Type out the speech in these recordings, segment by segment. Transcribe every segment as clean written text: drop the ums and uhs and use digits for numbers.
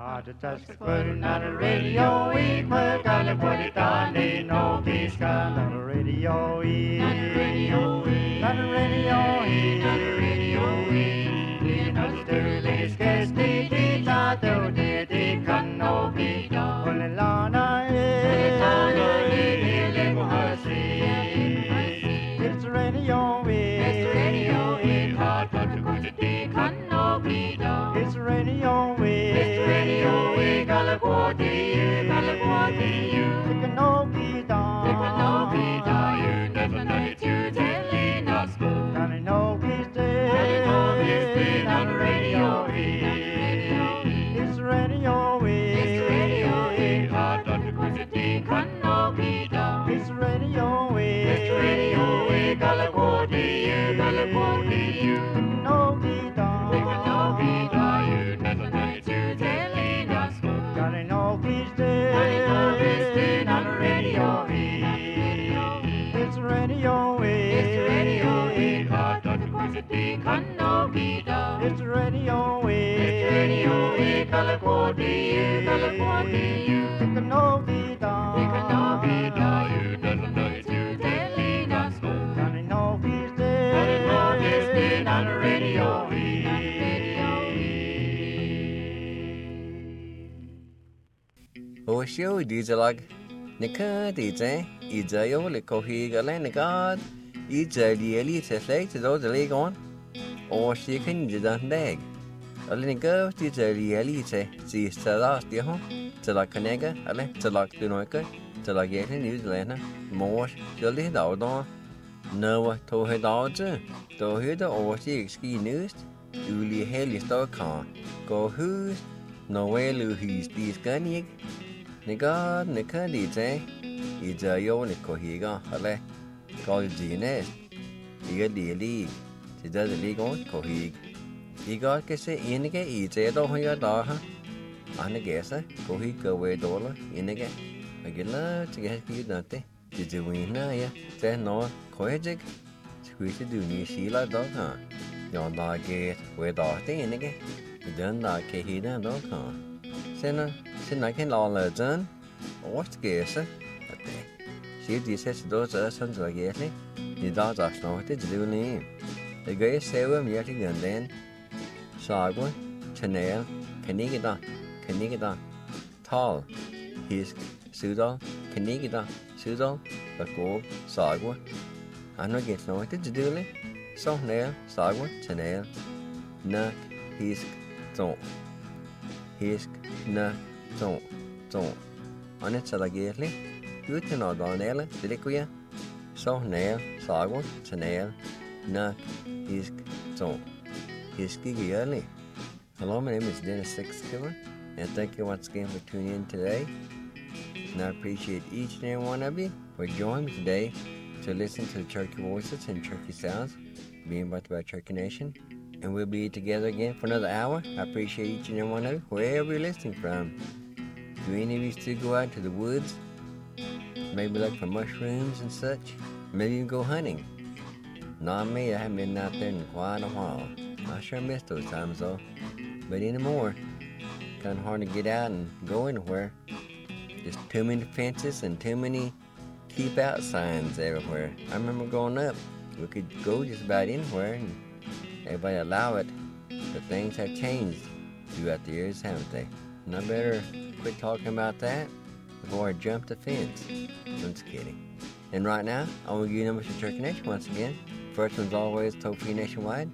the touch the putting on the radio, we put on the put it on the no peace on the radio, on the radio, on the radio, on the radio, in the sterling sketch, the tato, the can no be done. Olelana, it's radio, it's radio, hot but the can no be done. It's radio, it's radio, California, California, it can no be done. It can no be done. You never know it, you telling us go. And I know he's dead, and I know he's dead on the radio. It's radio, it's radio, hot but the can no be done. It's radio, California, California, no be done. It can no be done. You never know it, you telling us go. And I know he's dead, and I know he's dead on the radio. It's radio, it's radio, hot but the can no be done. It's radio, California, California, it can no be done. It can no be done. You never know it, you telling us go. And I know he's dead, and I know he's dead on the radio. Show DJ Nika DJ, Izayo, Likohi, Galanagard, Iza, the elite, say to those the leg on, or she can do that leg. A little girl, Iza, the elite, see, Salas, the home, to like a nigger, a let to like the noika, to like get in New Zealand, more, Jolly Dowdon. No, to her daughter, to hear the or she ski news, Uli Haley Star car, go who's, no way, Louis, these gunnig. Nika DJ, Izayo, Nikohiga, Ale, call Gines, Iga Dili, she does the league on Kohig. Iga Kesse, Inige, Izedo, your daughter, and a guesser, Kohig away dollar, Inige, a gilla to get you nothing. Did you win? Ya, then no, Kohig, squeeze to do new Sheila dog, huh? Yon dog gate, where daughter, Inige, you done like a hidden dog, huh? Xin nói cái lò là dân ớt ghê sơ Xí đi sẽ đổ trở sân rồi ghê thế Thì đó giọt nói thế chứ đi Thì ghê xe với mình thì gần đến Sài quá Chanel Kanigida Tall Hisk Sudol Kanigida Sudol Và cổ Sài quá Anh nói ghê nói thế chứ đi Sau nè Sài quá Chanel Nak Hisk Tổng Hisk Na Zon On it salagirli Uten or donella Deliquia So nail Sagwa Chanel Nak Hisk Zon Hiski Giali. Hello, my name is Dennis Sixkiller, and thank you once again for tuning in today. And I appreciate each and every one of you for joining me today to listen to the Cherokee Voices and Cherokee Sounds being brought by Cherokee Nation. And we'll be together again for another hour. I appreciate each and every one of you, wherever you're listening from. Do any of you still go out to the woods? Maybe look for mushrooms and such? Maybe even go hunting? Not me, I haven't been out there in quite a while. I sure miss those times though. But anymore, kind of hard to get out and go anywhere. Just too many fences and too many keep out signs everywhere. I remember growing up, we could go just about anywhere and everybody allow it, but things have changed throughout the years, haven't they? And I better quit talking about that before I jump the fence. I'm just kidding. And right now, I want to give you numbers for Cherokee Nation once again. First one's always toll-free nationwide,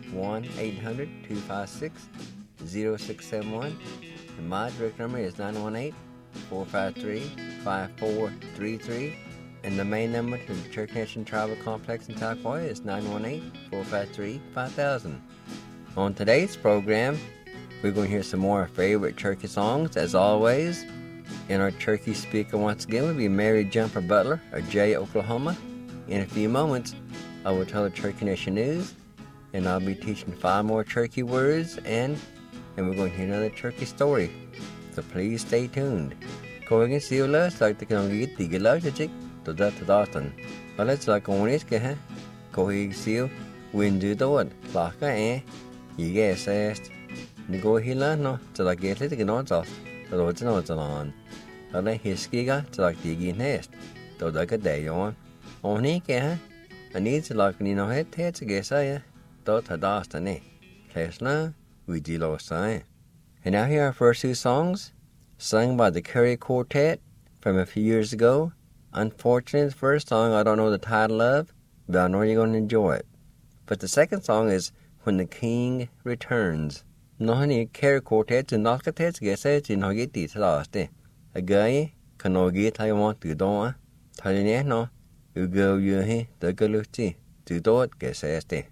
1-800-256-0671. And my direct number is 918-453-5433. And the main number to the Cherokee Nation Tribal Complex in Tahquah is 918-453-5000. On today's program, we're going to hear some more favorite Cherokee songs, as always. And our Cherokee speaker once again will be Mary Jumper Butler of Jay, Oklahoma. In a few moments, I will tell the Cherokee Nation news, and I'll be teaching 5 more Cherokee words, and we're going to hear another Cherokee story. So please stay tuned. Kogan Sila, like the Kangi, Tigala, to that to Dawson. But let's like on this guy, Kohig Seal, Windu the wood, Laka, you guess asked. Ni go hila no to la get it no to the roads no to on. Ale hiskiga to la digi nest. Do da ga day on. Oni ke I need to like ni no het to get say do ta dasta ne. Klesna we deal o say. And now here are our first two songs sung by the Curry Quartet from a few years ago. Unfortunately, the first song I don't know the title of, but I know you're going to enjoy it. But the second song is When the King Returns. No honey Curry Quartet to knock it to get say to no get these last day. A guy can no get I want to do tell you no you go you he the galuti to do it get say stay.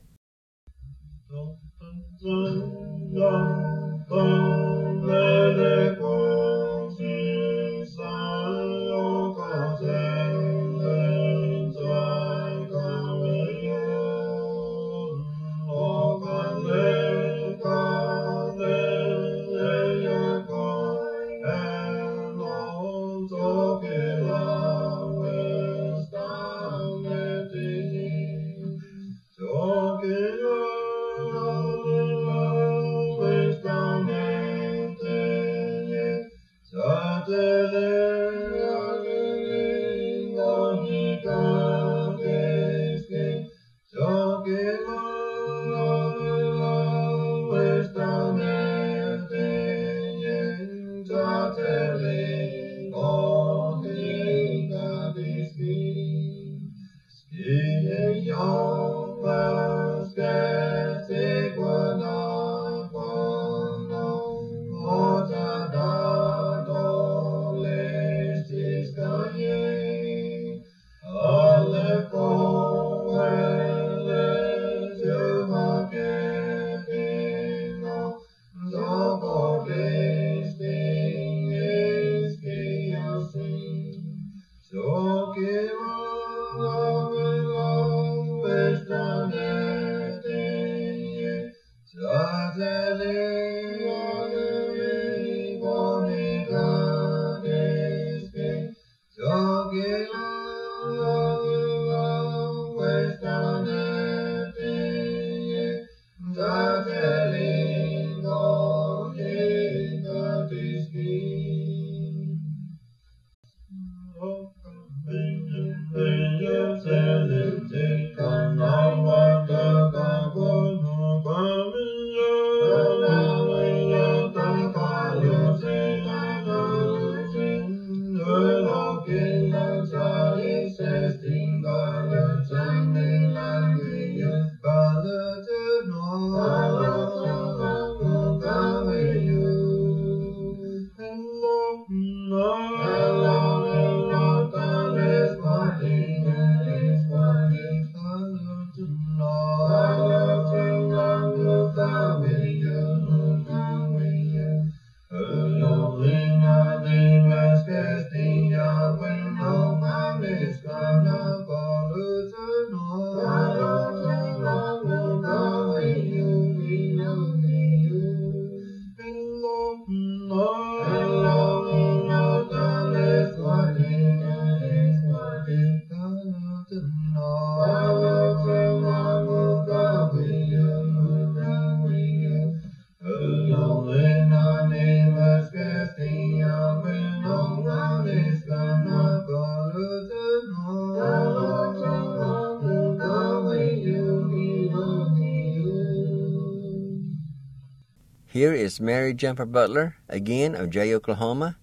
Here is Mary Jumper Butler, again of Jay, Oklahoma.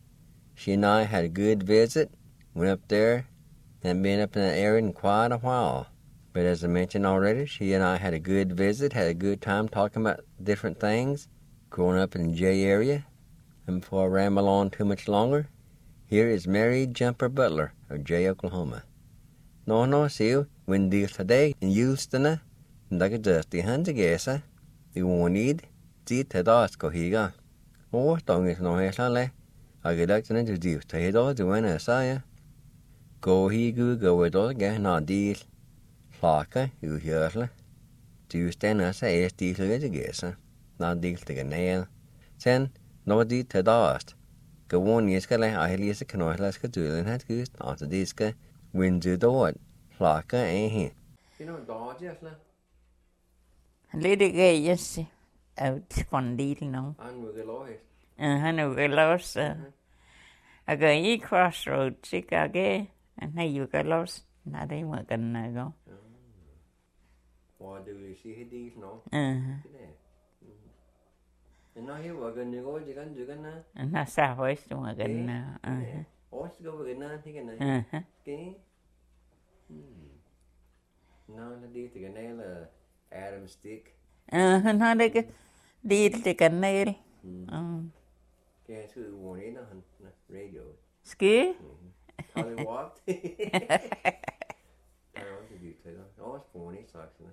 She and I had a good visit, went up there, and been up in that area in quite a while. But as I mentioned already, she and I had a good visit, had a good time talking about different things, growing up in the Jay area. And before I ramble on too much longer, here is Mary Jumper Butler of Jay, Oklahoma. No, see, when the today in Houston, like a dusty hundred guessa, you won't need. Te das ko higa o tong is no he sale I get like to introduce te do to when I say go he go do ga na deal flaka you hearle do stand as a deal to guess na deal to nail sen no di te das go one is ka I is ka no las ka do and hat good after this ka when do do flaka he you know do just la Lady Gay, yes. out von Lidl no. And we're going Nu ga los. A go I crossroad Chicago and now you go los. Na dei mo gan na go. Why do we see he deal no? And now here we're going to go again na. na sa hoist mo gan na. What's go again na? Again na. Okay. Now na deal again na Adam stick. Na de Lidl de gan nail. Okay, so we want in on radio. Ski? How they walked. I don't think you tell. Oh, it's funny, actually.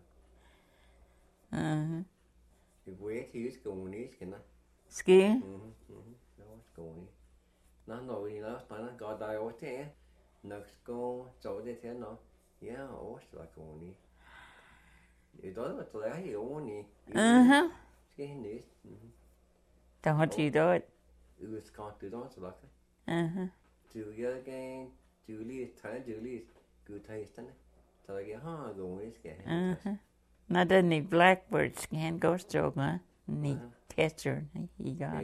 If we use going is can I? Ski? No, it's going. No, you know, I got die over there. Next go, so they tell no. Yeah, oh, it's like going. You don't know what you only. Ski news. Don't want you do it. It was caught to dance like. Julia again, Julie, good taste in it. So I get going is getting. Not any blackbirds can go stroke, huh? Ni catcher, he got.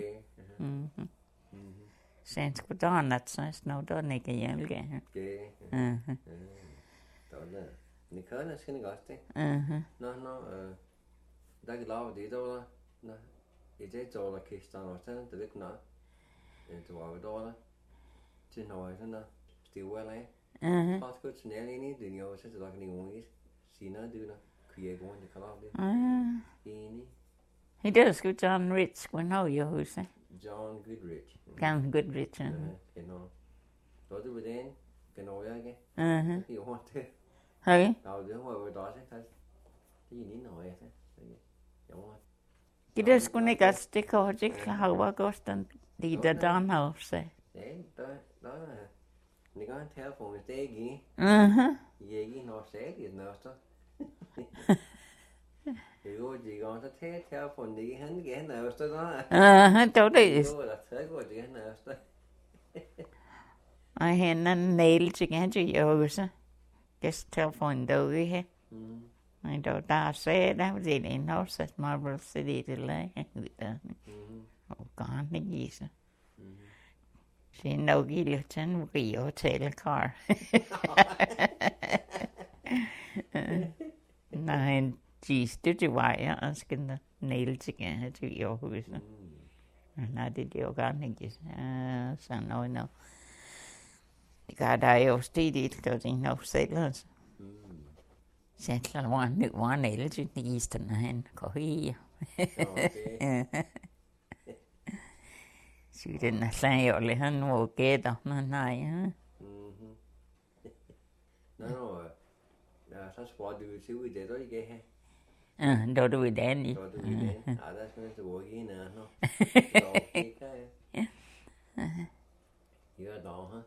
Since go down, that's nice. No, don't make a young again. Okay. Nicole is going to go stay. No, that love did all. No, it's all a kiss down or something to look now. Into our dollar. To know it enough. Still well, eh? Fast good to nearly need to know such like any one is. See, no, do not create one to call out. He does good John Rich. We know you who say. John Goodrich. John Goodrich. You know. So do it then. Can know again. You want to. Hey? I'll do what we're doing. You need know it. You want. He does go nick a stick or jick. How about ghost and the down house say. Đó ni có telephone người tê gì gì nó sẽ thì nó đó thì cô chỉ còn có thế telephone đi hắn cái nào đó chỗ đi cô là thế cô chỉ nào đó I had none nailed again to yours. Guess telephone do we have. I don't know. Say that was it in house at Marble City to lay. Oh, God, the geese. She no Gilliton, we hotel car. Nine geese to the wire, asking the nails again to your house. And I did your garnings. So no. God, I was steady to no sailors. Settle one nail to the eastern hand, cohy. She didn't say only her no get on the night. No, that's what do you see with the dog? Don't do it any. That's going to work in no. You're a dog, huh?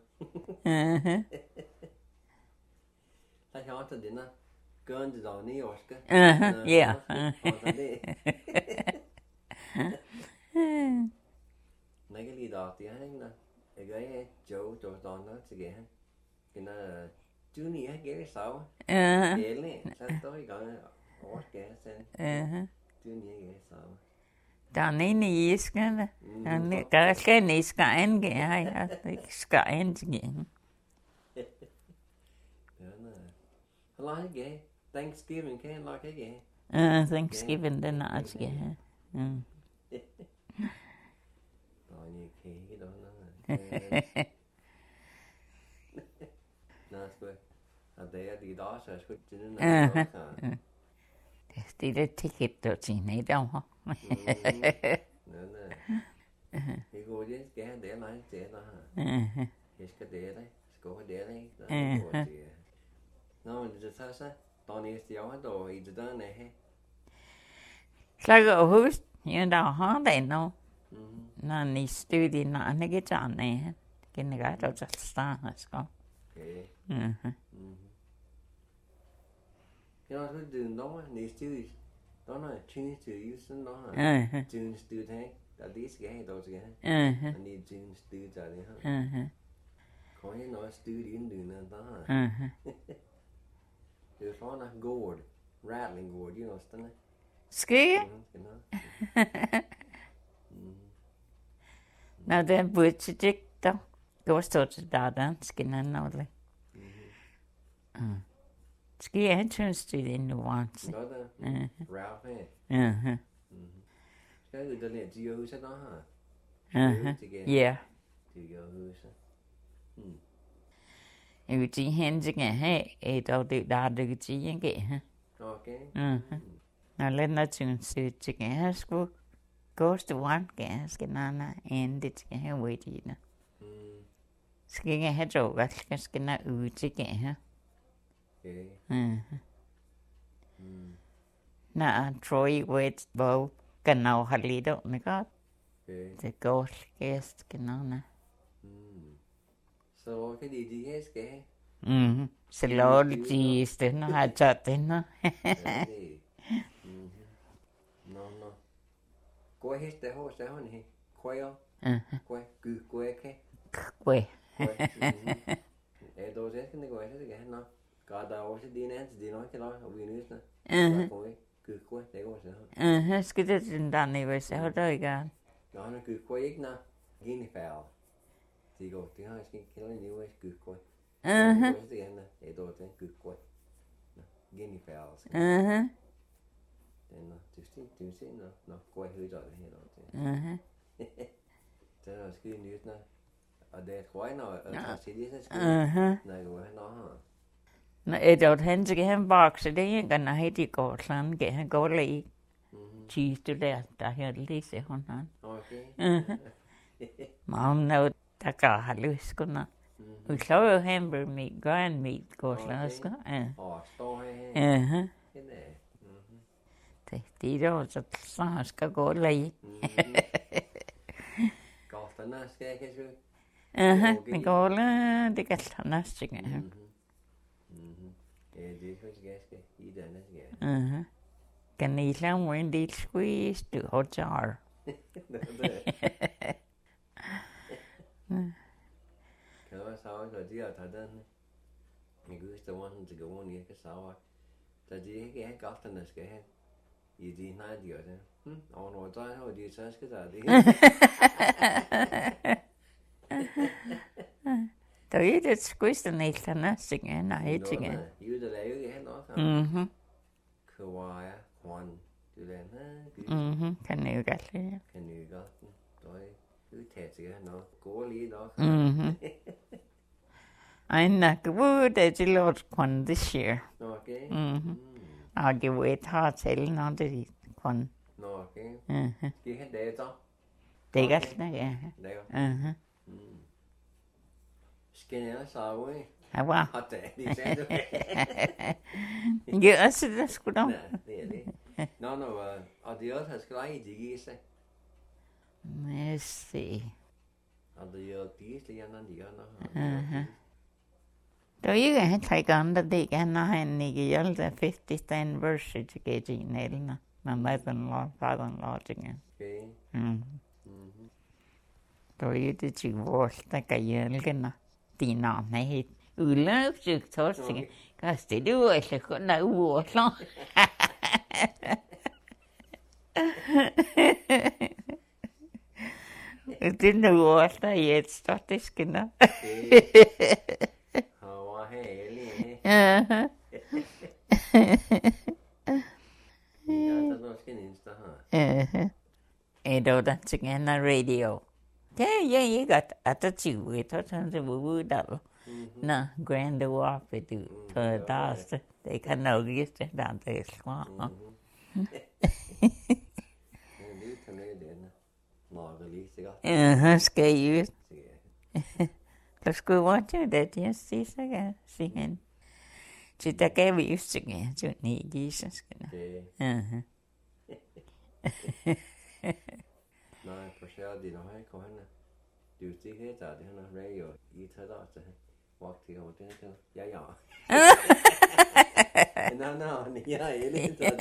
That's how to dinner. Going to the New York. Yeah. Mấy cái ly đỏ thì hay nè, cái chỗ đòn nó sẽ ghé, cái là chú ní hay ghé sáu, ghé lên, sao tối gọi ót ghé sen, chú ní ghé sáu. Down in the east, and cái này sky ghé hay, sky ghé. Đó nè, like ghé, Thanksgiving cái like cái ghé. Thanksgiving the nuts ghé. Như cái đó nó nó square để đi đó sẽ square chính nó thì cái ticket đó chỉ này đâu hả nữa nè thì cô chứ cái để lại để đó thì cái để đấy cô để đấy nó mìnhจะsaoตอนนี้เสียวให้ตัวอีกตัวไหนให้ Slager hus you know how they know no ni studi no ne get on there can the guy just start let's go okay cái đó đường đó ni studi đó là chuyên từ use đó hả chuyên từ thế đã đi cái đó gì hả ni chuyên từ giờ đấy hả có những nói studi đến đường đó hả từ đó là gourd rattling gourd you know stuff Ski? Nå, den butikken da. Går stå til der, skal den noget. Ski er tønstigt endnu vandt. Godt da. Ralph her. Skal du da lære de huset der her? Ja. De huset. Ude i hensingen her, og det der det til ikke. Okay. Nå, lad mig tønstigt til her skulle gå til vand, skal nana ende til her ude i det. Skal ikke have jobbet, skal nana ude til her. Okay. Nå, Troy Wade var genau har lidt om, ikke godt? Det går gæst, genau. Så hvor kan de her skal have? Så lå det de steder, har taget den. Nå. Gå hest der hos der hun her. Kvæger. Kvæger. Kvæg. Er du også skal gå efter det kan nå. Gør der også din anden det nok eller og vi nøsne. Kvæg, det går så. Skal det den der nede, så har du ikke gerne. Nå, han kvæg ikke nå. Genifærd. Det går. Det har jeg ikke kender en niveau kvæg. Det er dog den kvæg. Genifærd. Den du ser nå går jeg højt det her. Det er skide nyt og det er kvæg når at se det så skide. Nej, du har. Nå, er det han skal han bakse det ikke, når han de går sådan, kan han gå lige. Tiste der her lige se hun han. Okay. Mam nå, der kan have lyst sgu nå. Vi så jo hamburger meat, grand meat går sådan sgu. Står her. Det er jo så sådan skal gå lige. Går der skal jeg kan Det går lige, det kan sådan næste gang. Ja, det er faktisk ganske i denne skal. Kan I lave mig en lille squeeze, du har jar. Kan du også sige, at de har taget den? Jeg kan huske, der var sådan til gården, jeg kan sige, at de ikke er gafterne skal have. I de nej, de gør det. Og når der er, de så skal der det. Der er det squeeze den ikke næste gang, nej, ikke igen. Jo, der er jo ikke hen også. Kawaii, Juan, du lader Kan I jo godt lide. Kan I godt den. Der er udtaget til nok. Går lige nok. Ej, nok good, at det lort kun this year. Okay. Og det var et har til, når det kun. Okay. Skal I have data? Det er godt, ja. Data. Skal jeg så ikke? Ja, wow. Og det sagde du. Ja, så det skulle da. Nej, det er det. Nå, og det også har skrevet de giver sig. Lad os se. Og det er jo de andre, de gør noget. Då är han träckande det kan han inte göra det 50th anniversary till Gene Elna. Men mother-in-law, father-in-law igen. Okay. Då är det 20 år där kan göra dina nej ulösligt torsiga. Kastar du eller kunna uåla. Det är nu åla i ett statiskerna. Edo da tsingena radio. Yeah, you got at the two with us and the woo double. No, grand walk with you to the dust. They can know this down there. Skal you? Let's go watch it. That yes, see again. See him. Kita gav vi just igen, så ni Jesus. Nej, på sjældent de når han kommer hen. Du stikker her der, det han har radio i tager der til. Walk til over den til. Ja. Nå, ja, jeg lidt der.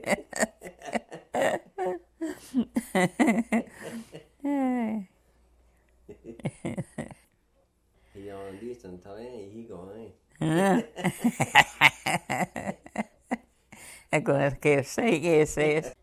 Ja, lige sådan tager jeg i går, ikke? Jeg går og skal sige,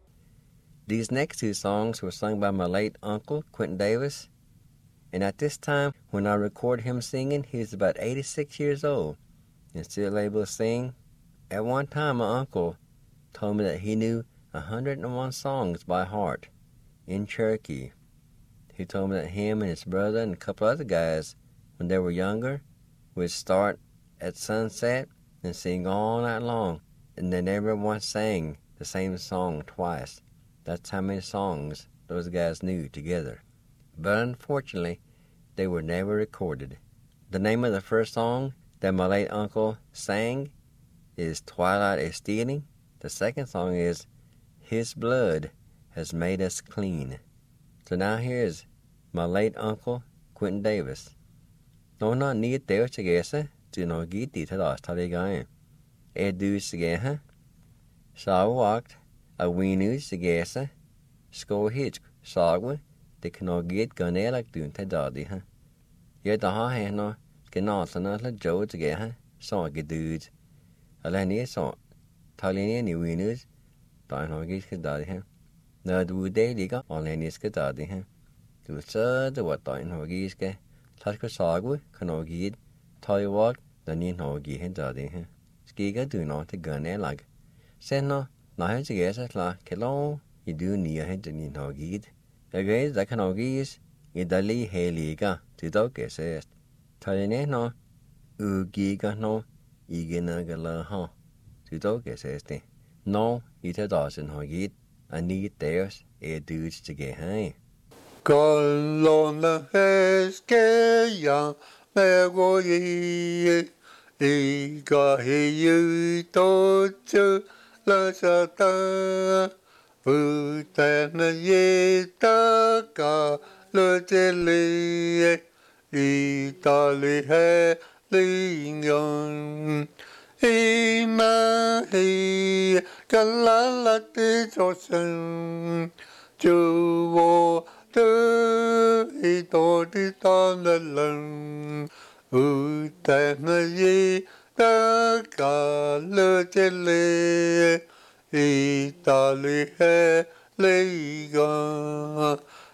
These next two songs were sung by my late uncle, Quentin Davis, and at this time, when I recorded him singing, he was about 86 years old and still able to sing. At one time, my uncle told me that he knew 101 songs by heart in Cherokee. He told me that him and his brother and a couple other guys, when they were younger, would start at sunset and sing all night long, and they never once sang the same song twice. That's how many songs those guys knew together. But unfortunately, they were never recorded. The name of the first song that my late uncle sang is Twilight is Stealing. The second song is His Blood Has Made Us Clean. So now here's my late uncle, Quentin Davis. No, not need there to guess it. Do not get it at all. Study going. Do again. So walked a winus to guess it. Score hitch. Sagwe. They cannot get gun like doing to daddy. Yet the ha no can not let Joe to get her. So get dudes. A lany so. Telling any winners. Don't know get his daddy. No do daily got on any skadadi. Du så det var døgn hogiske. Tasko sagwe kan gid. Tøy walk den in hogi hen daddy. Skiga du not to gun lag. Sen no na to guess at la kelo. You do near hen den in hogid. Again that can hogis. Idali heliga to dog guesses. Tøyne no ugiga no igena gala ha. To dog guesses de. No, it a dozen hogid. I need theirs dudes to get high. Colonna esqueia megoye iga hiu tochu la sata utana yeta ka le tele itali he lingon ima he kalala te tosen juo Tư tổ đi tan lần ta na ye ta cả lơ chê lê ta lê he lê ga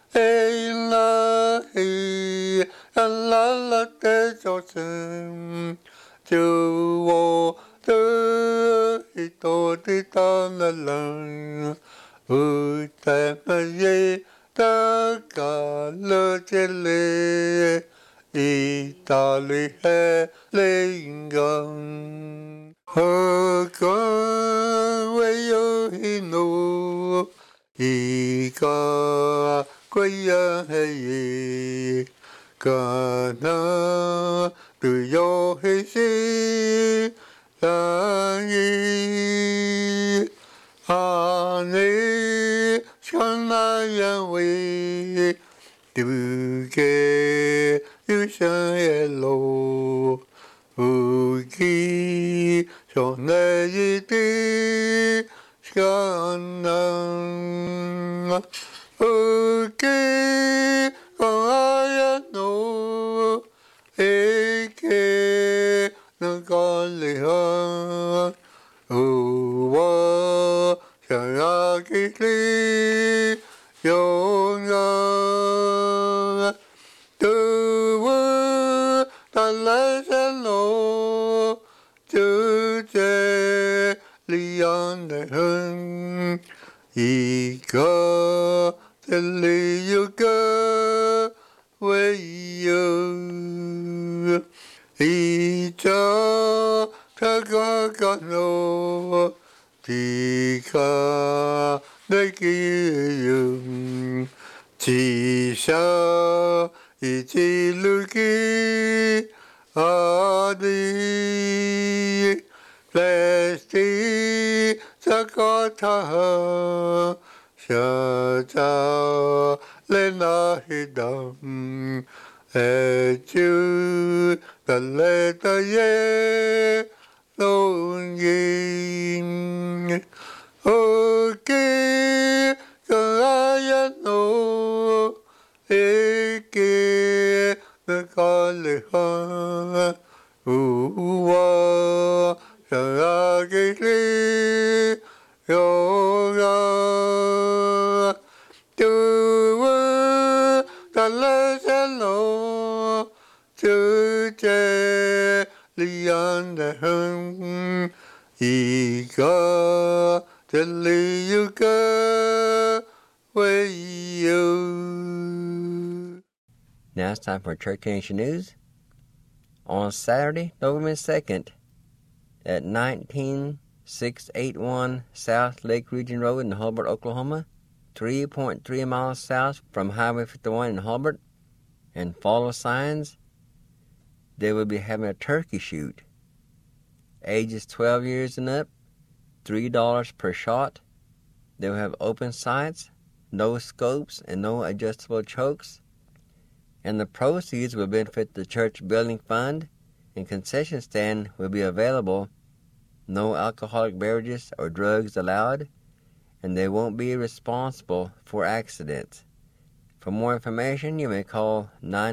la hi la la te cho sen chu wo tư tổ đi tan lần ta na ye ta cả lơ chê lê ta lê he lê ngang hơ ca quay yo hi nô ca quay ya he ca na từ yo he si la yi ha ne Shana we do ke you say hello uki shona yiti shana uki kaya no eke no kaliha uwa Shayakili Yonga Tuwa Talasano Tuje Lianahun Ika Teliyuka Wayu Ija Takakano Tika Nakiyum Tisha Ichiluki Adi Plasti Sakata Shata Lenahidam Echu Daleta Ye Longing Okay, kaya no, eke nakaliha, uwa shagakili yoga, le hello to the lion the hum ego the you go where you. Now it's time for Turkey Nation News. On Saturday, November 2nd, at 19681 South Lake Region Road in Hulbert, Oklahoma, 3.3 miles south from Highway 51 in Hulbert, and follow signs, they will be having a turkey shoot. Ages 12 years and up, $3 per shot. They will have open sights, no scopes, and no adjustable chokes. And the proceeds will benefit the church building fund, and concession stand will be available. No alcoholic beverages or drugs allowed, and they won't be responsible for accidents. For more information, you may call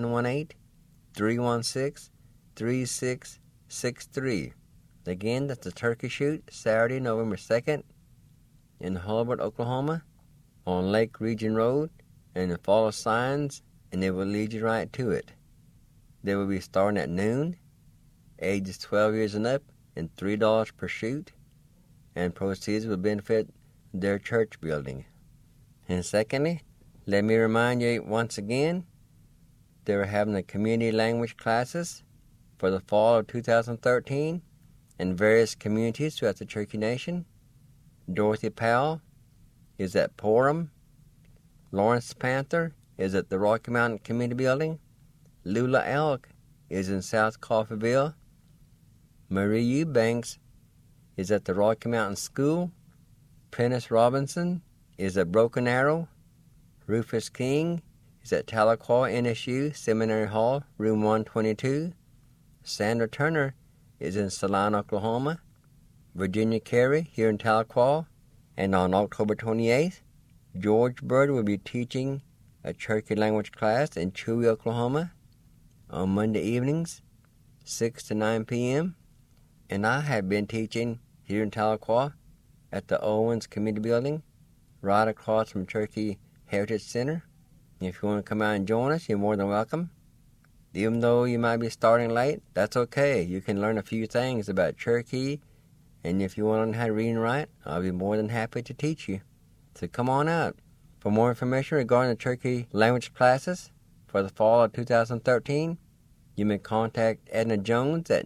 918-316-3663. Again, that's the turkey shoot, Saturday, November 2nd, in Hulbert, Oklahoma, on Lake Region Road, and follow signs, and they will lead you right to it. They will be starting at noon, ages 12 years and up, and $3 per shoot, and proceeds will benefit their church building. And secondly, let me remind you once again, they were having the community language classes for the fall of 2013 in various communities throughout the Cherokee Nation. Dorothy Powell is at Porum. Lawrence Panther is at the Rocky Mountain Community Building. Lula Elk is in South Coffeyville. Marie Eubanks is at the Rocky Mountain School. Prentice Robinson is at Broken Arrow. Rufus King is at Tahlequah NSU Seminary Hall, Room 122. Sandra Turner is in Salina, Oklahoma. Virginia Carey here in Tahlequah. And on October 28th, George Bird will be teaching a Cherokee language class in Chewy, Oklahoma on Monday evenings, 6 to 9 p.m. And I have been teaching here in Tahlequah at the Owens Community Building, right across from Cherokee Heritage Center. If you want to come out and join us, you're more than welcome. Even though you might be starting late, that's okay. You can learn a few things about Cherokee, and if you want to learn how to read and write, I'll be more than happy to teach you. So come on out. For more information regarding the Cherokee language classes for the fall of 2013, you may contact Edna Jones at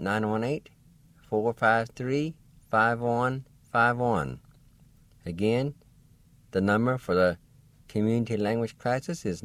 918-453-5151. Again, the number for the community language classes is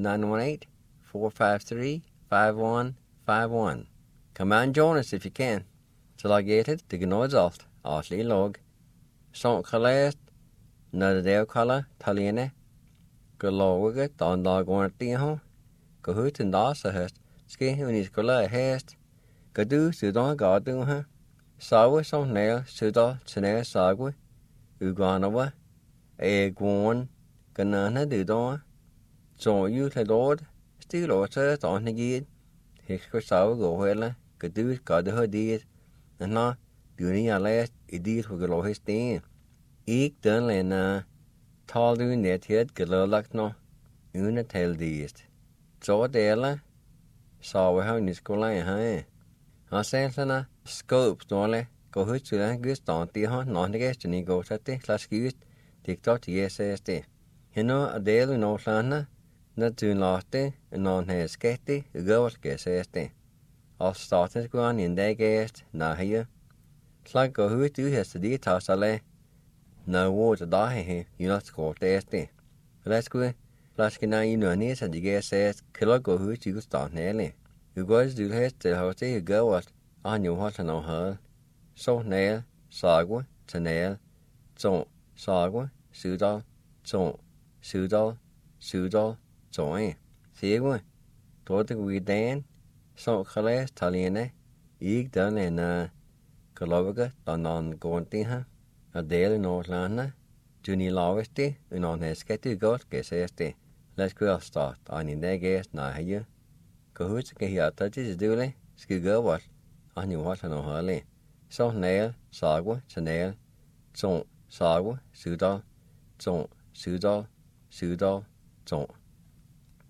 918-453-5151. Come out and join us if you can. Till I get it, to genoid alt, Ashley log. Sont Calast, Nada Deo Cala, Taliene, Galoga, Don Dog one at the home, Cahoot and Dasa hast, Ski unis Gala hast, Gadu, Sudan Gardu, huh? Sawa, some nail, Sudal, Tene, Sagwa, Uganawa, Egwan, Ganana, Dudon, so you had Lord, still order, on the gate, Hicker Sawa go wella, Gadu, got her deed, and now, during your last, it did for Galo his thing. Ik dun lena, tall du net het gelulak no, una tel diest. Så dela, sa vi hang niskola ha. Han sensana, scope stole, go hut to the gustant, ha, non against ni go sati, klaskut, TikTok, yes, Hino a del no lana, not to latte, and non has sketty, go as guess All started go on in their guest, na here. Slag go hut du has the details ale. No water die here, you not score tasty. Let's go. Flaskina you know needs and the gas says, Killer go who you start nearly. You guys do has the house you go what on your hot and on her. So nail, sagwa, to nail, so sagwa, sudal, so sudal, so See you. Told the we dan, so calas taliene, eek done and Kalovaga, on going to her. A del in Orlana, Juni Lavisti, and on his sketty goat, guess este. Let's go start on in their guest, na here. Cahoots can hear touches duly, ski go what on your water no hurley. So nail, sagwa, nail, so sagwa, sudal, so.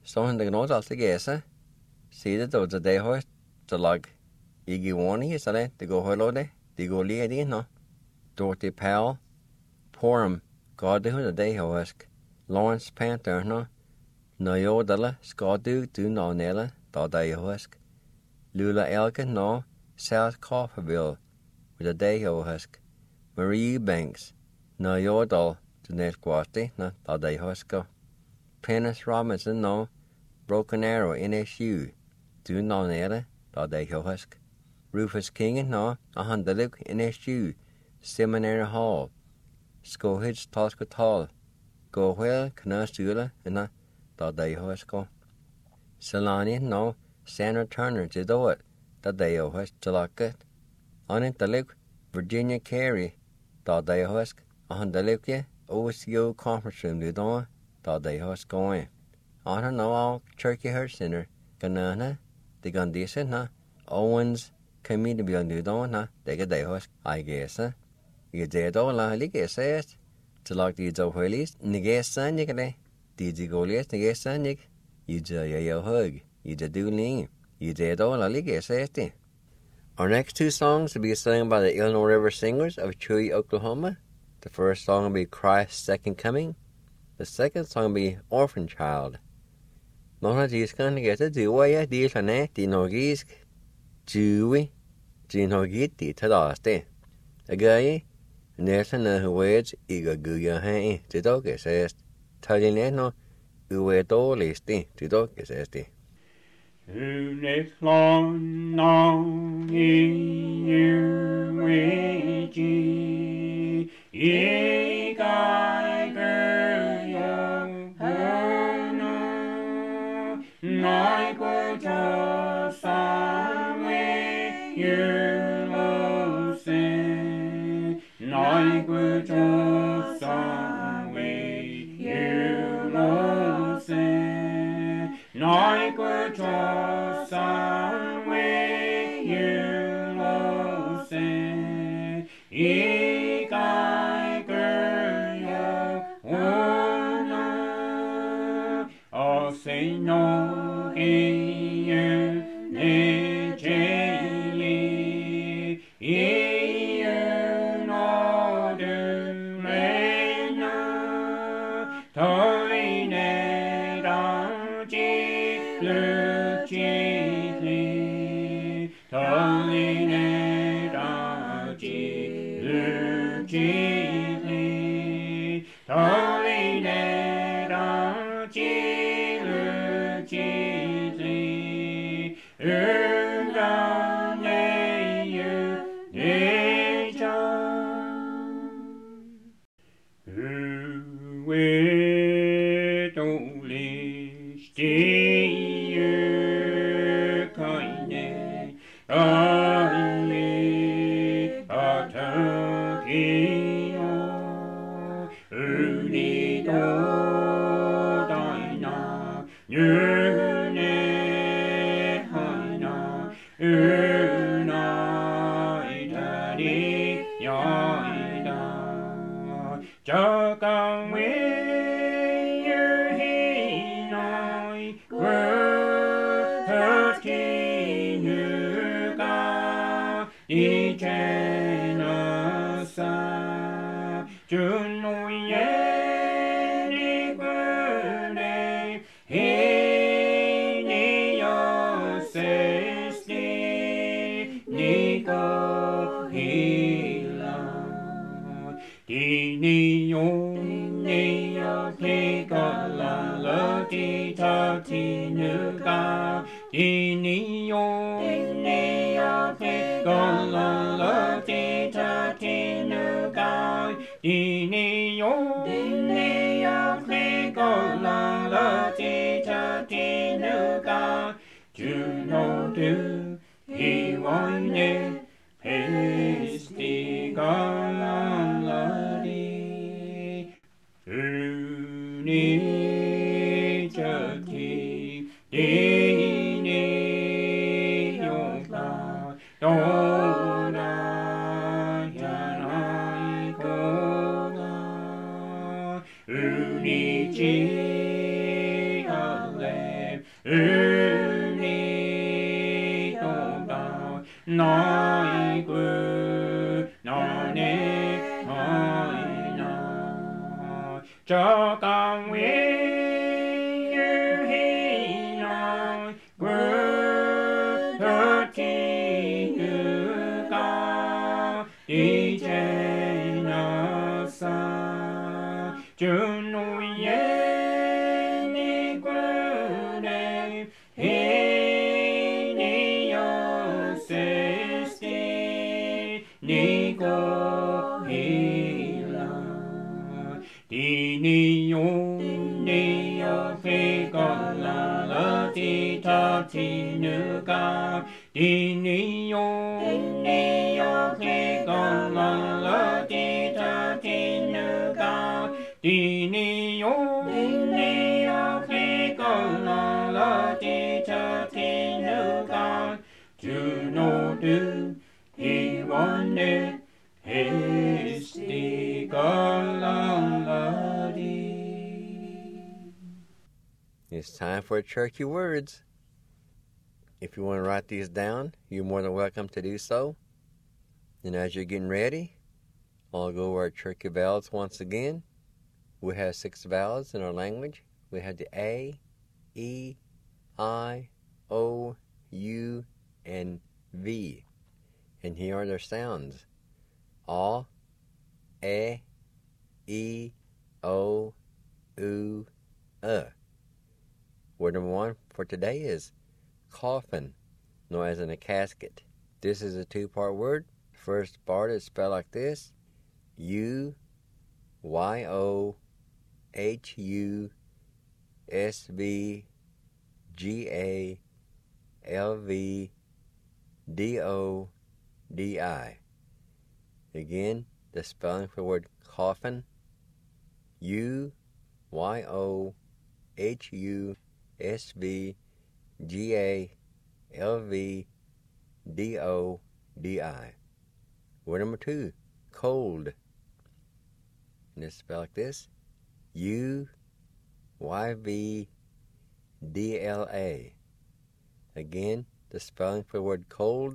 Så han det nåt alltid gäsa. Sida då det har så lag igi warning så det går hålla det. Det går ledi no. Dorothy Powell, Porum, God det hosk. Lawrence Panther no. No yodala skadu du no nela da det hosk. Lula Elka no. South Coffeyville with a day hosk. Marie Banks, no yodal to Nesquasti no da day hosko. Pennis Robinson no. Broken Arrow NSU. Du no nela da day hosk. Rufus King no. Ahandaluk NSU. Seminary Hall. Skohits Toscatal. Go well Knastula and da day hosko. Solani no. Sandra Turner to do it. Da day hosk talakat. On it the look. Virginia Carey. Da day hosk. Ahandaluk ye. OCO conference room to do da day hosk going. On her no all Turkey Heart Center. Ganana. The Gandisa na. Owens. Community building do na. They get day hosk. I guess. You did all la ligas. To like the Joe Willis. Nigas Sanjik. Did you go list Nigas Sanjik? You do your hug. You do ling. You did all la ligas. Our next two songs will be sung by the Illinois River Singers of Chewy, Oklahoma. The first song will be Christ's Second Coming. The second song will be Orphan Child. Nona these can get a duwaya dilane dinogisk. Jewy. Jinogit di tadaste. A guy. Nelson who waits ega guya hay to dog says. Talineno uwe do listi to dog says. Unes long long wiji ye kai young hana nai ko ta samwe you lo se nai ko ta samwe you lo se nai ko ta say no in ne jeli no de lena toine da ji le ji toine da ji le ji toine da ji Unici alle ta ti nu ga di ni yo ke ga la la di ta ti nu ga di ni yo ke ga la la di ta ti nu ga do no do he wanted hasty galadi. It's time for Cherokee words. If you want to write these down, you're more than welcome to do so. And as you're getting ready, I'll go over our Cherokee vowels once again. We have 6 vowels in our language. We have the A, E, I, O, U, and V. And here are their sounds. A, E, O, U, Word number 1 for today is coffin, known as in a casket. This is a 2-part word. First part is spelled like this: UYOHUSVGALVDODI. Again, the spelling for the word coffin: UYOHUSVGALVDODI. Word number 2, cold. And it's spelled like this: UYVDLA. Again, the spelling for the word cold: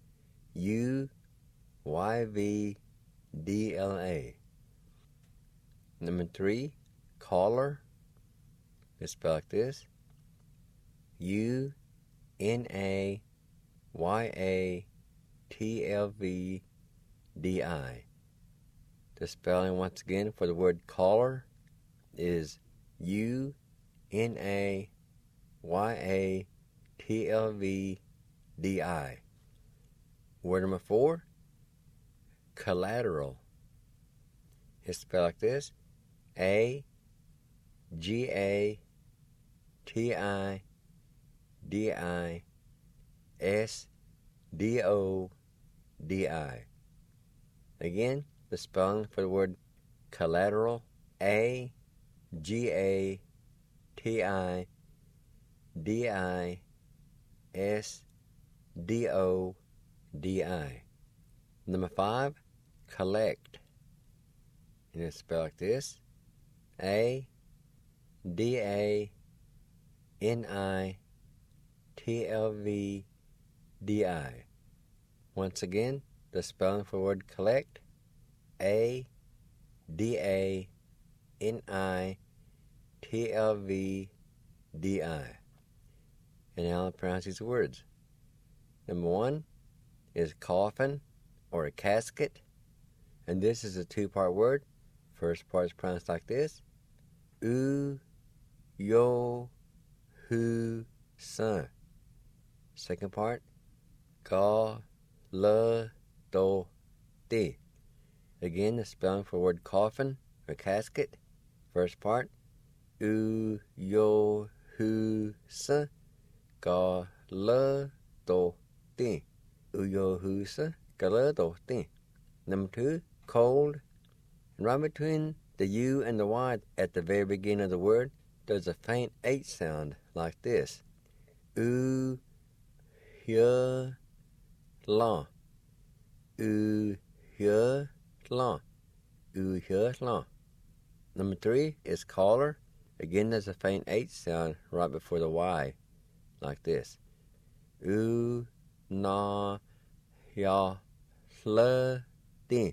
UYVDLA. Number 3, collar. It's spelled like this: UNAYATLVDI. The spelling once again for the word collar is UNAYATLVDI. Word number 4, collateral. It's spelled like this: AGATIDISDODI. Again, the spelling for the word collateral: AGATIDISDODI. Number 5, collect. And it's spelled like this: ADANITLVDI. Once again, the spelling for the word collect: ADANITLVDI. And now I'll pronounce these words. Number 1 is coffin or a casket. And this is a 2-part word. First part is pronounced like this: U-yo-hu-sun. Second part: ga-la-do-ti. Again, the spelling for the word coffin or casket. First part: U-yo-hu-sun, ga-la-do-ti. U-yo-hu-sun, ga-la-do-ti. Number 2, cold. And right between the U and the Y at the very beginning of the word, there's a faint H sound like this: U-hya-la. U-hya-la. U-hya-la. Number 3 is collar. Again, there's a faint H sound right before the Y, like this: U-na-hya-la-ti.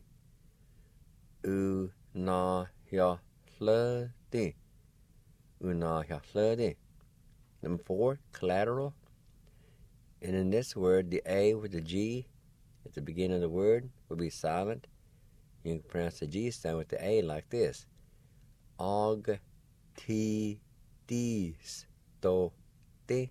U-na-hya-la-ti. U-na-hya-la-ti. Number 4, collateral. And in this word, the A with the G at the beginning of the word will be silent. You can pronounce the G sound with the A like this: Og-ti-dis-to-ti.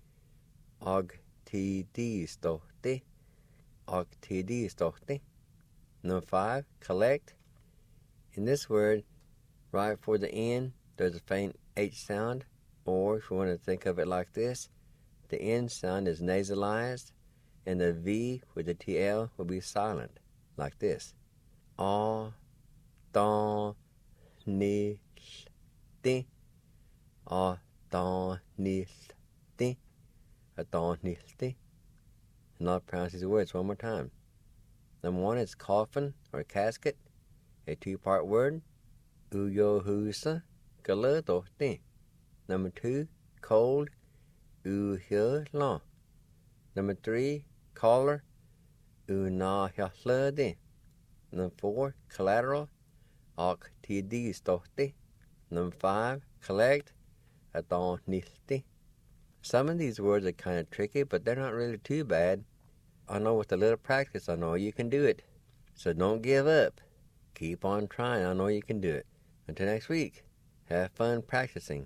Og-ti-dis-to-ti. Og-ti-dis-to-ti. Number 5, collect. In this word, right before the N, there's a faint H sound, or if you want to think of it like this, the N sound is nasalized, and the V with the TL will be silent, like this. A, da, ni, ti. A, da, ni, ti. A, da, ni, ti. And I'll pronounce these words one more time. Number 1 is coffin or casket, a 2-part word. Uyo husa, gala dohti. Number 2, cold. Uhya la. Number 3, collar. Una hyaladi. Number 4, collateral. Ak tidis dohti. Number 5, collect. Adon nilti. Some of these words are kind of tricky, but they're not really too bad. I know with a little practice, I know you can do it. So don't give up. Keep on trying. I know you can do it. Until next week, have fun practicing.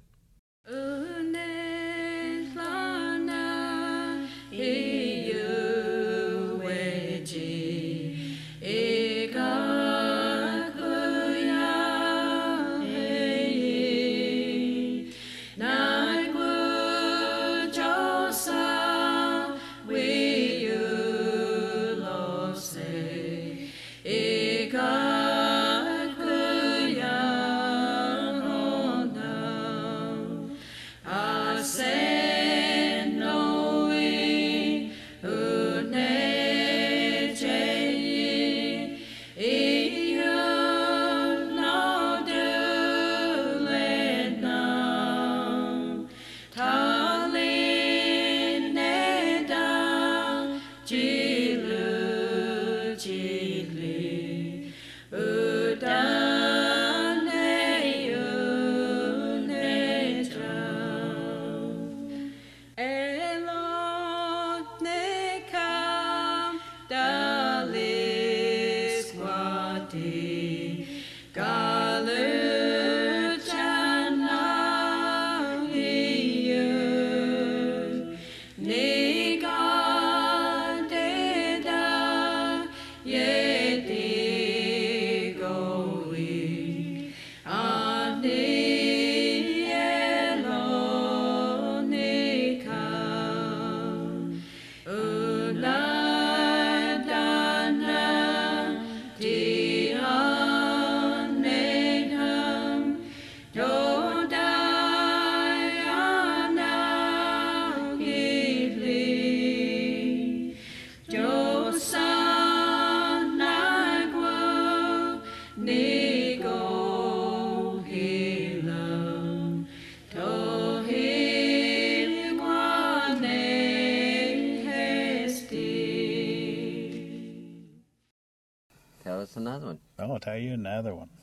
Tell us another one. I'll tell you another one.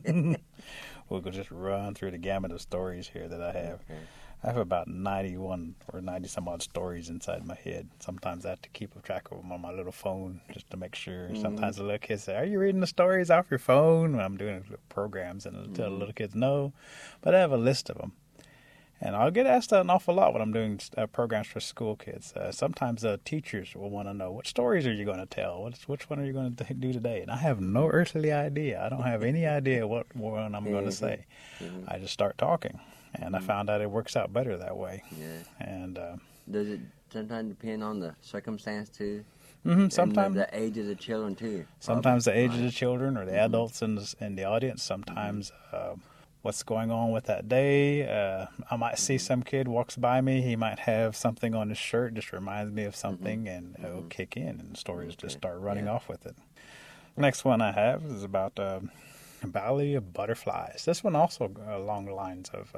We'll just run through the gamut of stories here that I have. Okay. I have about 91 or 90 some odd stories inside my head. Sometimes I have to keep a track of them on my little phone just to make sure. Sometimes the little kids say, "Are you reading the stories off your phone?" When I'm doing little programs, and I'll tell the little kids no. But I have a list of them. And I'll get asked an awful lot when I'm doing programs for school kids. Sometimes teachers will want to know, what stories are you going to tell? Which one are you going to do today? And I have no earthly idea. I don't have any idea what one I'm going to say. I just start talking. And I found out it works out better that way. Yeah. And does it sometimes depend on the circumstance too? Sometimes the age of the children too. Sometimes the age of the children or the adults in the audience. Sometimes what's going on with that day. I might see some kid walks by me. He might have something on his shirt, just reminds me of something, and it'll kick in, and stories just start running off with it. The next one I have is about Valley of Butterflies. This one also along the lines of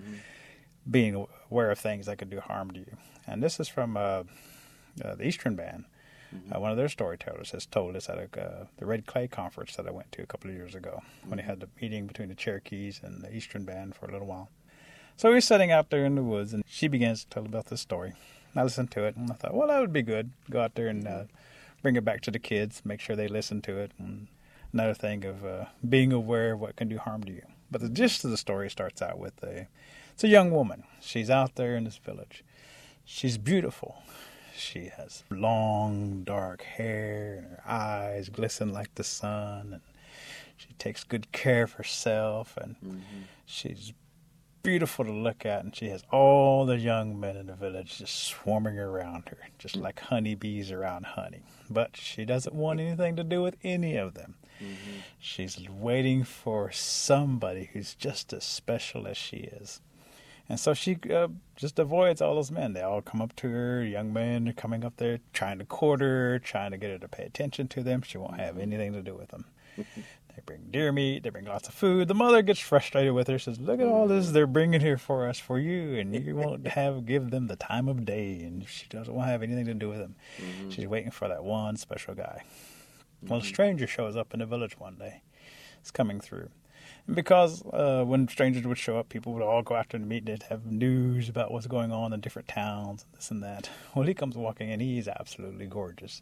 being aware of things that could do harm to you. And this is from the Eastern Band. One of their storytellers has told us at the Red Clay conference that I went to a couple of years ago, when they had the meeting between the Cherokees and the Eastern Band for a little while. So we were sitting out there in the woods, and she begins to tell about this story. I listened to it, and I thought, well, that would be good. Go out there and bring it back to the kids, make sure they listen to it. And another thing of being aware of what can do harm to you. But the gist of the story starts out with it's a young woman. She's out there in this village. She's beautiful. She has long, dark hair, and her eyes glisten like the sun, and she takes good care of herself, and she's beautiful to look at, and she has all the young men in the village just swarming around her, just like honeybees around honey. But she doesn't want anything to do with any of them. Mm-hmm. She's waiting for somebody who's just as special as she is. And so she just avoids all those men. They all come up to her. Young men are coming up there trying to court her, trying to get her to pay attention to them. She won't have anything to do with them. They bring deer meat. They bring lots of food. The mother gets frustrated with her. Says, look at all this they're bringing here for us, for you, and you won't give them the time of day. And she doesn't want to have anything to do with them. Mm-hmm. She's waiting for that one special guy. Mm-hmm. Well, a stranger shows up in the village one day. It's coming through. And because when strangers would show up, people would all go after to meet. They'd have news about what's going on in different towns, and this and that. Well, he comes walking in. He's absolutely gorgeous.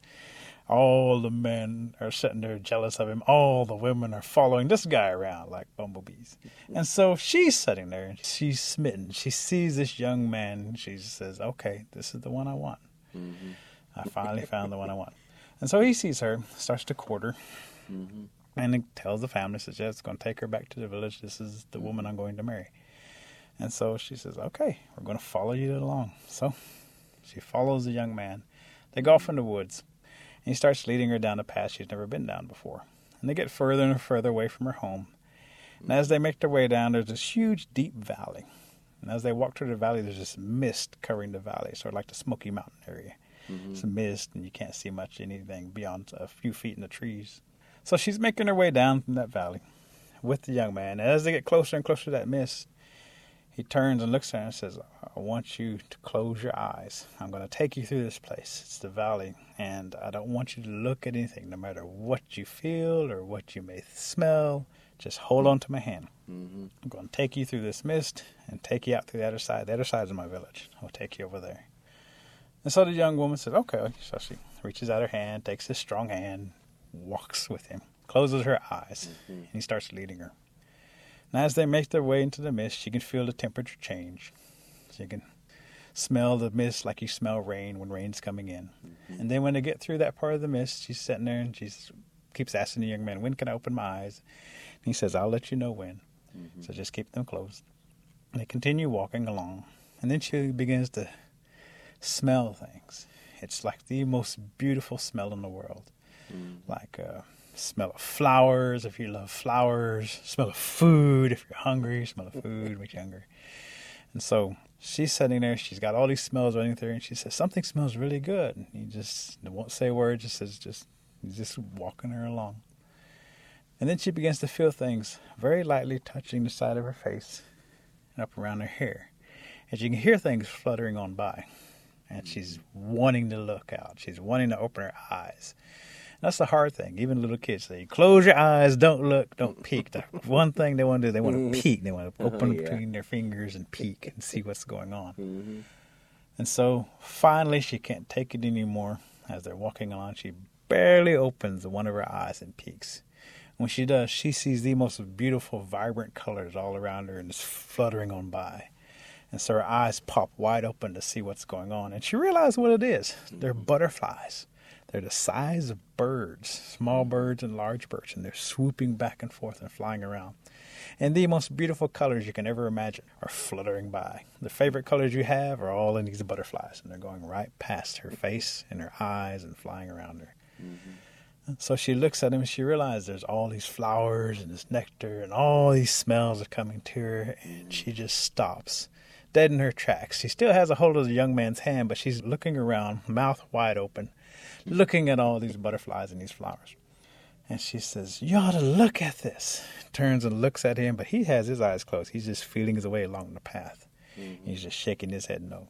All the men are sitting there jealous of him. All the women are following this guy around like bumblebees. And so she's sitting there, and she's smitten. She sees this young man, and she says, okay, this is the one I want. Mm-hmm. I finally found the one I want. And so he sees her, starts to court her. Mm-hmm. And he tells the family, says, yeah, it's going to take her back to the village. This is the woman I'm going to marry. And so she says, okay, we're going to follow you along. So she follows the young man. They go off in the woods. And he starts leading her down a path she's never been down before. And they get further and further away from her home. And as they make their way down, there's this huge, deep valley. And as they walk through the valley, there's this mist covering the valley, sort of like the Smoky Mountain area. Mm-hmm. It's a mist, and you can't see much anything beyond a few feet in the trees. So she's making her way down from that valley with the young man. And as they get closer and closer to that mist, he turns and looks at her and says, I want you to close your eyes. I'm going to take you through this place. It's the valley, and I don't want you to look at anything, no matter what you feel or what you may smell. Just hold on to my hand. Mm-hmm. I'm going to take you through this mist and take you out to the other side. The other side is my village. I'll take you over there. And so the young woman says, okay. So she reaches out her hand, takes his strong hand, walks with him, closes her eyes, and he starts leading her. And as they make their way into the mist, she can feel the temperature change. She can smell the mist like you smell rain when rain's coming in. Mm-hmm. And then when they get through that part of the mist, she's sitting there and she keeps asking the young man, when can I open my eyes? And he says, I'll let you know when. Mm-hmm. So just keep them closed. And they continue walking along. And then she begins to smell things. It's like the most beautiful smell in the world. Like smell of flowers if you love flowers, smell of food if you're hungry, smell of food makes you hungry. And so she's sitting there, she's got all these smells running through, and she says, something smells really good. And he just won't say a word, he's just walking her along. And then she begins to feel things very lightly touching the side of her face and up around her hair. And she can hear things fluttering on by. And she's wanting to look out. She's wanting to open her eyes. That's the hard thing. Even little kids say, close your eyes, don't look, don't peek. The one thing they want to do, they want to peek. They want to open between their fingers and peek and see what's going on. Mm-hmm. And so finally she can't take it anymore. As they're walking on, she barely opens one of her eyes and peeks. When she does, she sees the most beautiful, vibrant colors all around her and it's fluttering on by. And so her eyes pop wide open to see what's going on. And she realizes what it is. They're butterflies. They're the size of birds, small birds and large birds, and they're swooping back and forth and flying around. And the most beautiful colors you can ever imagine are fluttering by. The favorite colors you have are all in these butterflies, and they're going right past her face and her eyes and flying around her. Mm-hmm. So she looks at him and she realizes there's all these flowers and this nectar and all these smells are coming to her, and she just stops, dead in her tracks. She still has a hold of the young man's hand, but she's looking around, mouth wide open, looking at all these butterflies and these flowers. And she says, you ought to look at this. Turns and looks at him, but he has his eyes closed. He's just feeling his way along the path. Mm-hmm. He's just shaking his head no.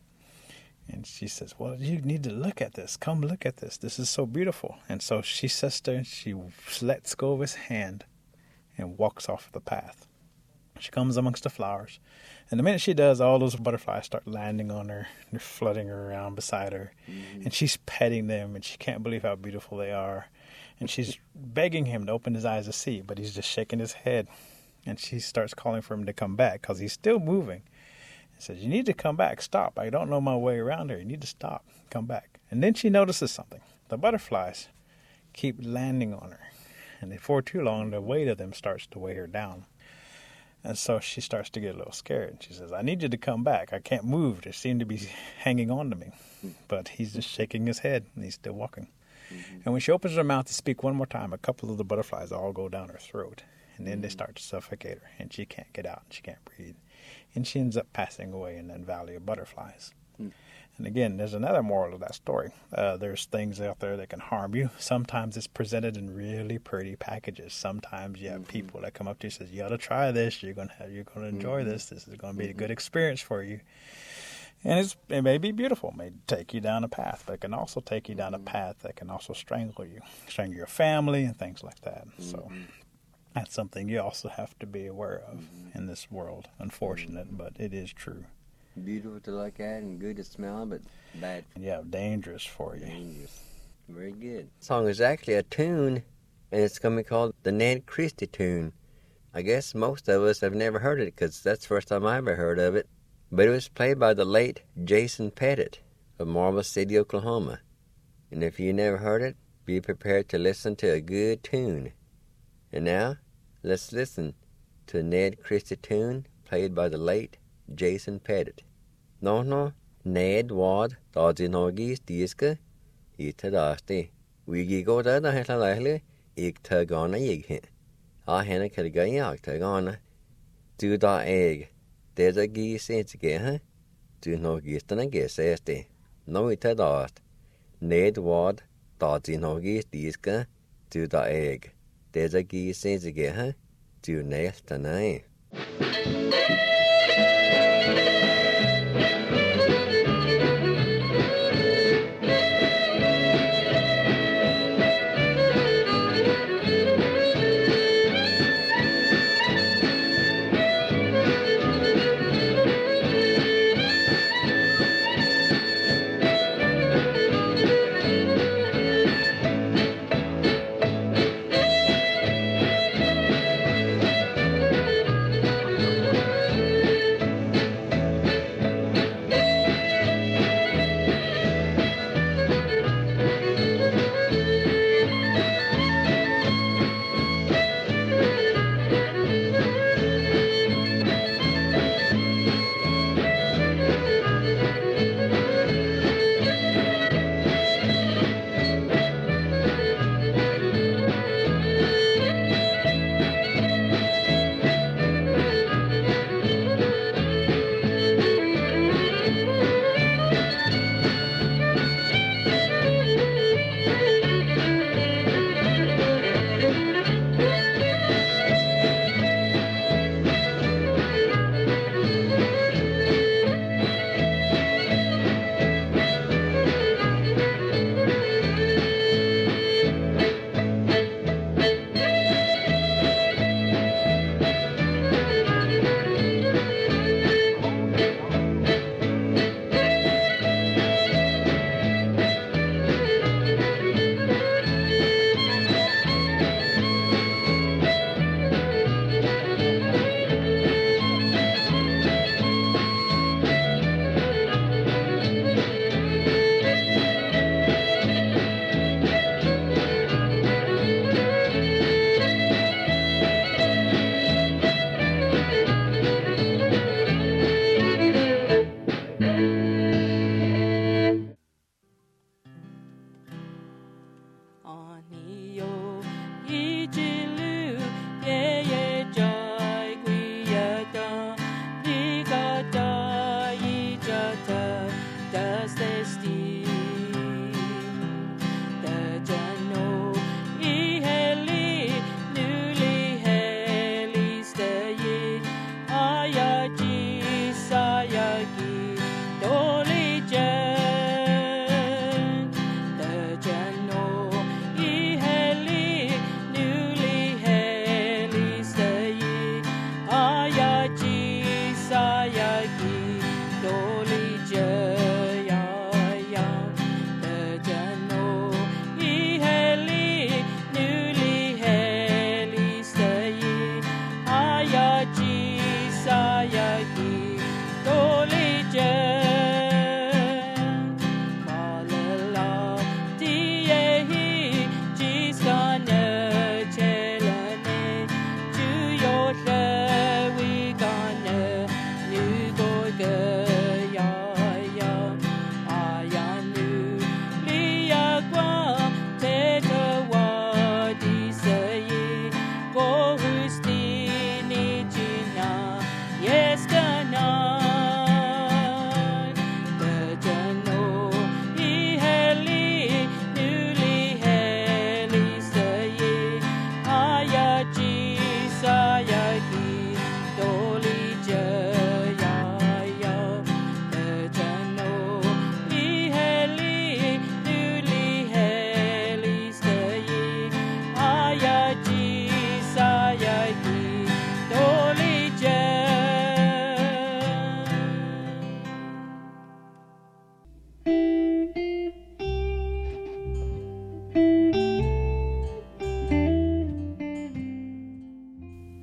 And she says, well, you need to look at this. Come look at this. This is so beautiful. And so she sits there and she lets go of his hand and walks off the path. She comes amongst the flowers. And the minute she does, all those butterflies start landing on her. They're flooding her around beside her. Mm-hmm. And she's petting them, and she can't believe how beautiful they are. And she's begging him to open his eyes to see, but he's just shaking his head. And she starts calling for him to come back because he's still moving. He says, you need to come back. Stop. I don't know my way around here. You need to stop. Come back. And then she notices something. The butterflies keep landing on her. And before too long, the weight of them starts to weigh her down. And so she starts to get a little scared. She says, I need you to come back. I can't move. They seem to be hanging on to me. But he's just shaking his head, and he's still walking. And when she opens her mouth to speak one more time, a couple of the butterflies all go down her throat. And then they start to suffocate her, and she can't get out, and she can't breathe. And she ends up passing away in that valley of butterflies. And again, there's another moral of that story. There's things out there that can harm you. Sometimes it's presented in really pretty packages. Sometimes you have people that come up to you and says, you ought to try this. You're gonna enjoy this. This is going to be a good experience for you. And it may be beautiful. It may take you down a path, but it can also take you down a path that can also strangle you, strangle your family and things like that. So that's something you also have to be aware of in this world. Unfortunate, but it is true. Beautiful to look at and good to smell, but bad. Yeah, dangerous for you. Dangerous. Very good. The song is actually a tune, and it's going to be called the Ned Christie tune. I guess most of us have never heard it, because that's the first time I ever heard of it. But it was played by the late Jason Pettit of Marble City, Oklahoma. And if you never heard it, be prepared to listen to a good tune. And now, let's listen to a Ned Christie tune played by the late Jason Pettit. No, Ned Wad, Dodginogis Diska, Itadasti. We go there, the Hetalahli, Iktagana Yig. I had a Kagayak Tagana. Do the egg. There's a geese in the Do no geese than a guess, este. No, Itadast. Ned Wad, Dodginogis Diska, do the egg. There's a geese in the Do nest and I.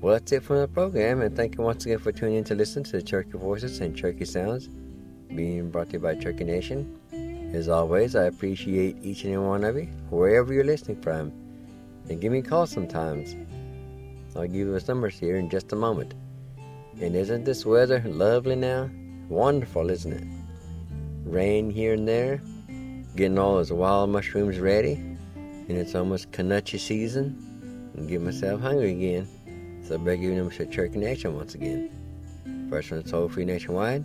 Well, that's it for the program, and thank you once again for tuning in to listen to the Cherokee Voices and Cherokee Sounds, being brought to you by Cherokee Nation. As always, I appreciate each and every one of you, wherever you're listening from, and give me a call sometimes. I'll give you those numbers here in just a moment. And isn't this weather lovely now? Wonderful, isn't it? Rain here and there, getting all those wild mushrooms ready, and it's almost Canucci season, and get myself hungry again. So I better give you numbers for Cherokee Nation once again. First one is toll free nationwide,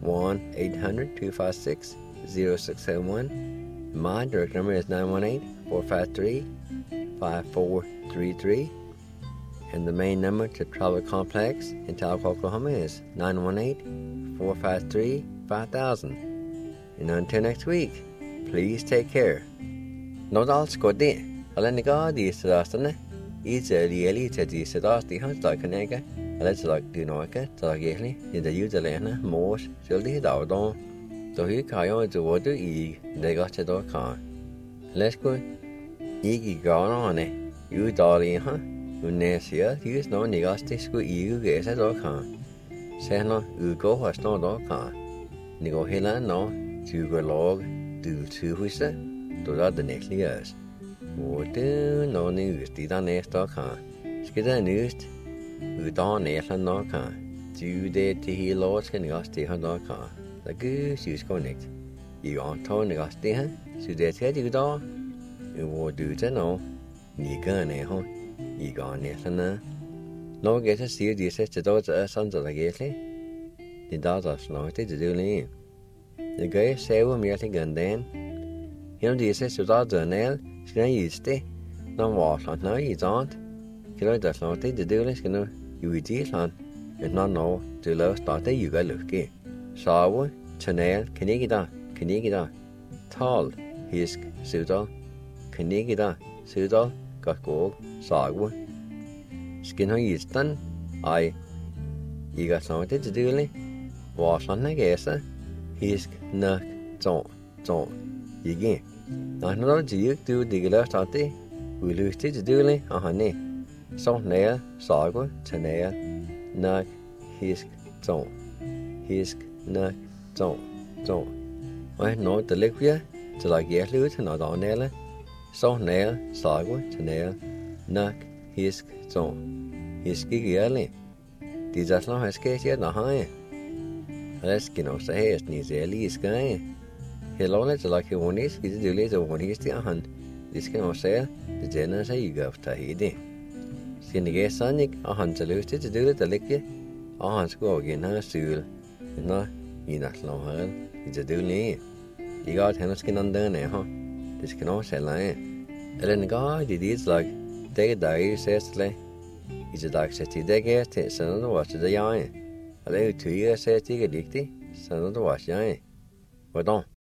1-800-256-0671. My direct number is 918-453-5433. And the main number to Travel Complex in Talcott, Oklahoma is 918-453-5000. And until next week, please take care. No that's good day. I'll God is the last one. It's a really to the last the hands like a nigger. Let's like do no okay, so again, in the user lana, more, shall the dog on. So he carry on to water e, they got the dog car. Let's go. Iggy gone on it. You darling, huh? Unesia, use no negasti school you guess at all can. Seno, you go has no dog can. Nigo Hilla no, to go log, do two whistle, to that the next years. What do no news did on next dog can. Skid a news, you don't never no can. Do they to hear lords can go stay on dog can. The goose use connect. You aren't told negasti, huh? So they tell you dog. You would do to know. You gone, eh, huh? You gone there, no get to see this to those sons of the gately. The daughters know it to do lean. The guy say with me at the gun then. Him the assist to daughter nail, she don't use stay. No wash on now you don't. Kilo does not take the do this, you would deal on. And not know to love start you got look gay. Saw Chanel, Canigida, tall, hisk, Sudal, Canigida, Sudal. Got gold, sagwa. Skin her used done. You got something to do, Lee. Wash on the gas, Hisk, nuck, don't. You get. I know to you do the left out there. We lose to do, Lee, honey. Salt nail, sagwa, Chanel, nuck, hisk, don't. Hisk, nuck, don't. I know the liquid till I get loose and not on nail. So nail, sagwa, nail, nuck, hisk, zone. Hisk early. These are not as case yet, not high. Let's get no say, it's needs a lease guy. Hello, let's like you one is, he's the later one is the hand. This can also say, the general say you go to Haiti. Skin the gas sonic, a hand to lose to do it, the liquor. A hand's go again, her stool. No, you're not slow her. It's a dooley. You got her skin under there, huh? This can also lie. Ellen God, it is like they die, says like it's a dark city, they get it, son of the watch the yarn. A little 2 years says you get dicty, son of the watch yarn. Well, don't.